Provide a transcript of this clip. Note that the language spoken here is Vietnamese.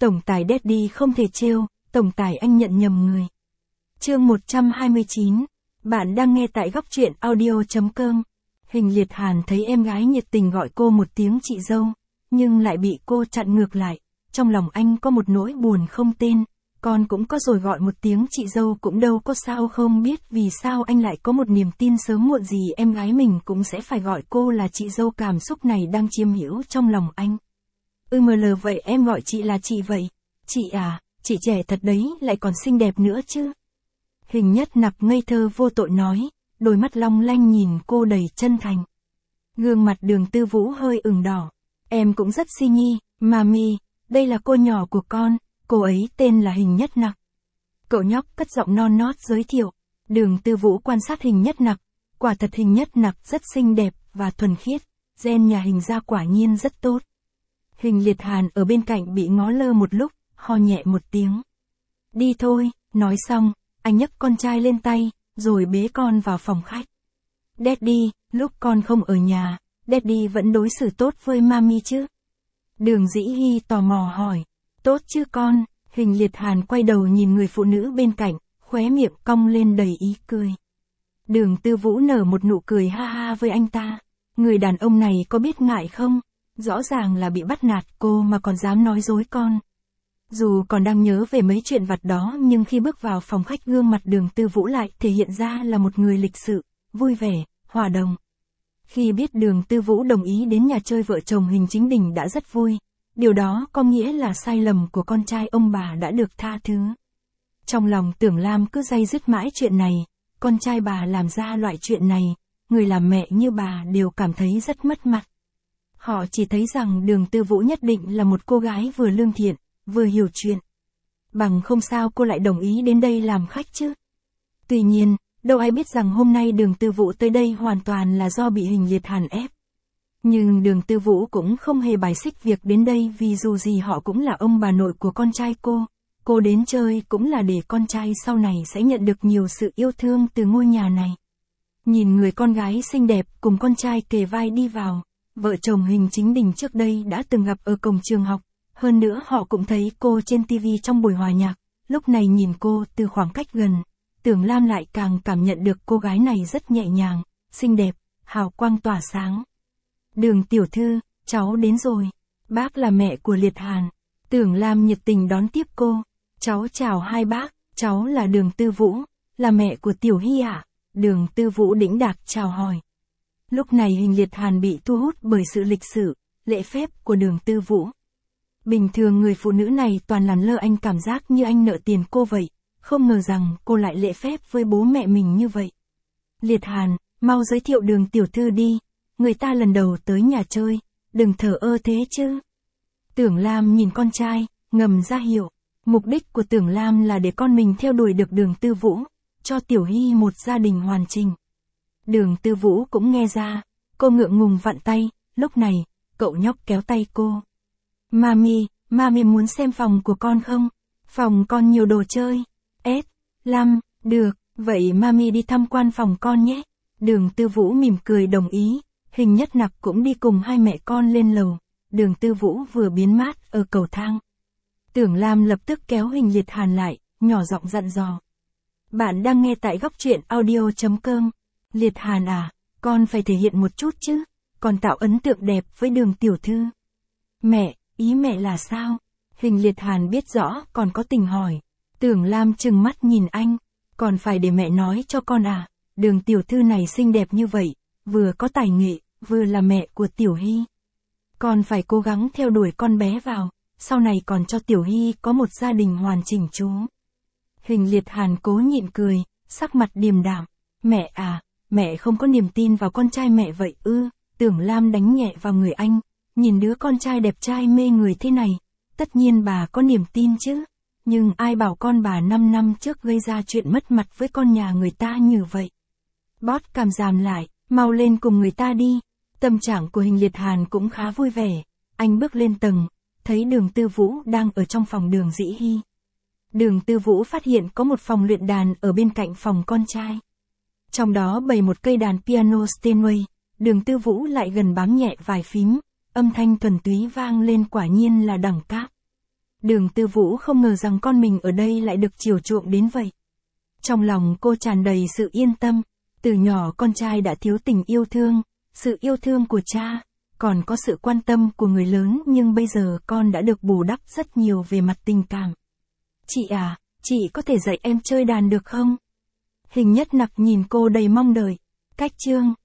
Tổng tài Daddy không thể trêu, tổng tài anh nhận nhầm người. Chương 129. Bạn đang nghe tại góc truyện audio.com. Hình Liệt Hàn thấy em gái nhiệt tình gọi cô một tiếng chị dâu, nhưng lại bị cô chặn ngược lại. Trong lòng anh có một nỗi buồn không tên. Con cũng có rồi gọi một tiếng chị dâu cũng đâu có sao, không biết vì sao anh lại có một niềm tin sớm muộn gì em gái mình cũng sẽ phải gọi cô là chị dâu. Cảm xúc này đang chiếm hữu trong lòng anh. ML vậy em gọi chị là chị vậy. Chị à, chị trẻ thật đấy, lại còn xinh đẹp nữa chứ. Hình Nhất Nặc ngây thơ vô tội nói, đôi mắt long lanh nhìn cô đầy chân thành. Gương mặt Đường Tư Vũ hơi ửng đỏ. Em cũng rất si nhi, Mami, đây là cô nhỏ của con, cô ấy tên là Hình Nhất Nặc. Cậu nhóc cất giọng non nót giới thiệu. Đường Tư Vũ quan sát Hình Nhất Nặc, quả thật Hình Nhất Nặc rất xinh đẹp và thuần khiết, gen nhà Hình gia quả nhiên rất tốt. Hình Liệt Hàn ở bên cạnh bị ngó lơ một lúc, ho nhẹ một tiếng. Đi thôi, nói xong, anh nhấc con trai lên tay, rồi bế con vào phòng khách. Daddy, lúc con không ở nhà, Daddy vẫn đối xử tốt với Mami chứ? Đường Dĩ Hy tò mò hỏi. Tốt chứ con. Hình Liệt Hàn quay đầu nhìn người phụ nữ bên cạnh, khóe miệng cong lên đầy ý cười. Đường Tư Vũ nở một nụ cười ha ha với anh ta. Người đàn ông này có biết ngại không? Rõ ràng là bị bắt nạt cô mà còn dám nói dối con. Dù còn đang nhớ về mấy chuyện vặt đó nhưng khi bước vào phòng khách gương mặt Đường Tư Vũ lại thể hiện ra là một người lịch sự, vui vẻ, hòa đồng. Khi biết Đường Tư Vũ đồng ý đến nhà chơi vợ chồng Hình Chính Đình đã rất vui. Điều đó có nghĩa là sai lầm của con trai ông bà đã được tha thứ. Trong lòng Tưởng Lam cứ day dứt mãi chuyện này, con trai bà làm ra loại chuyện này, người làm mẹ như bà đều cảm thấy rất mất mặt. Họ chỉ thấy rằng Đường Tư Vũ nhất định là một cô gái vừa lương thiện, vừa hiểu chuyện. Bằng không sao cô lại đồng ý đến đây làm khách chứ. Tuy nhiên, đâu ai biết rằng hôm nay Đường Tư Vũ tới đây hoàn toàn là do bị Hình Liệt Hàn ép. Nhưng Đường Tư Vũ cũng không hề bài xích việc đến đây vì dù gì họ cũng là ông bà nội của con trai cô. Cô đến chơi cũng là để con trai sau này sẽ nhận được nhiều sự yêu thương từ ngôi nhà này. Nhìn người con gái xinh đẹp cùng con trai kề vai đi vào, vợ chồng Hình Chính Đình trước đây đã từng gặp ở cổng trường học. Hơn nữa họ cũng thấy cô trên TV trong buổi hòa nhạc. Lúc này nhìn cô từ khoảng cách gần, Tưởng Lam lại càng cảm nhận được cô gái này rất nhẹ nhàng, xinh đẹp, hào quang tỏa sáng. Đường tiểu thư, cháu đến rồi. Bác là mẹ của Liệt Hàn. Tưởng Lam nhiệt tình đón tiếp cô. Cháu chào hai bác, cháu là Đường Tư Vũ, là mẹ của Tiểu Hy ạ. Đường Tư Vũ đĩnh đạc chào hỏi. Lúc này Hình Liệt Hàn bị thu hút bởi sự lịch sự, lễ phép của Đường Tư Vũ. Bình thường người phụ nữ này toàn làm lơ anh, cảm giác như anh nợ tiền cô vậy, không ngờ rằng cô lại lễ phép với bố mẹ mình như vậy. Liệt Hàn, mau giới thiệu Đường tiểu thư đi. Người ta lần đầu tới nhà chơi, đừng thờ ơ thế chứ. Tưởng Lam nhìn con trai, ngầm ra hiệu. Mục đích của Tưởng Lam là để con mình theo đuổi được Đường Tư Vũ, cho Tiểu Hy một gia đình hoàn chỉnh. Đường Tư Vũ cũng nghe ra, cô ngượng ngùng vặn tay, lúc này, cậu nhóc kéo tay cô. Mami muốn xem phòng của con không? Phòng con nhiều đồ chơi. Lam, được, vậy Mami đi tham quan phòng con nhé. Đường Tư Vũ mỉm cười đồng ý. Hình Nhất Nặc cũng đi cùng hai mẹ con lên lầu. Đường Tư Vũ vừa biến mát ở cầu thang. Tưởng Lam lập tức kéo Hình Liệt Hàn lại, nhỏ giọng dặn dò. Bạn đang nghe tại góc truyện audio.com. Liệt Hàn à, con phải thể hiện một chút chứ, còn tạo ấn tượng đẹp với Đường tiểu thư. Mẹ, ý mẹ là sao? Hình Liệt Hàn biết rõ còn có tình hỏi. Tưởng Lam trừng mắt nhìn anh, còn phải để mẹ nói cho con à, Đường tiểu thư này xinh đẹp như vậy, vừa có tài nghệ, vừa là mẹ của Tiểu Hy. Con phải cố gắng theo đuổi con bé vào, sau này còn cho Tiểu Hy có một gia đình hoàn chỉnh chú. Hình Liệt Hàn cố nhịn cười, sắc mặt điềm đạm. Mẹ à, mẹ không có niềm tin vào con trai mẹ vậy ư? Tưởng Lam đánh nhẹ vào người anh, nhìn đứa con trai đẹp trai mê người thế này, tất nhiên bà có niềm tin chứ. Nhưng ai bảo con bà 5 năm trước gây ra chuyện mất mặt với con nhà người ta như vậy. Bót cằm giảm lại, mau lên cùng người ta đi. Tâm trạng của Hình Liệt Hàn cũng khá vui vẻ. Anh bước lên tầng, thấy Đường Tư Vũ đang ở trong phòng Đường Dĩ Hy. Đường Tư Vũ phát hiện có một phòng luyện đàn ở bên cạnh phòng con trai. Trong đó bày một cây đàn piano Steinway. Đường Tư Vũ lại gần bám nhẹ vài phím, âm thanh thuần túy vang lên, quả nhiên là đẳng cấp. Đường Tư Vũ không ngờ rằng con mình ở đây lại được chiều chuộng đến vậy. Trong lòng cô tràn đầy sự yên tâm, từ nhỏ con trai đã thiếu tình yêu thương, sự yêu thương của cha, còn có sự quan tâm của người lớn, nhưng bây giờ con đã được bù đắp rất nhiều về mặt tình cảm. Chị à, chị có thể dạy em chơi đàn được không? Hình Nhất Nặc nhìn cô đầy mong đợi. Cách chương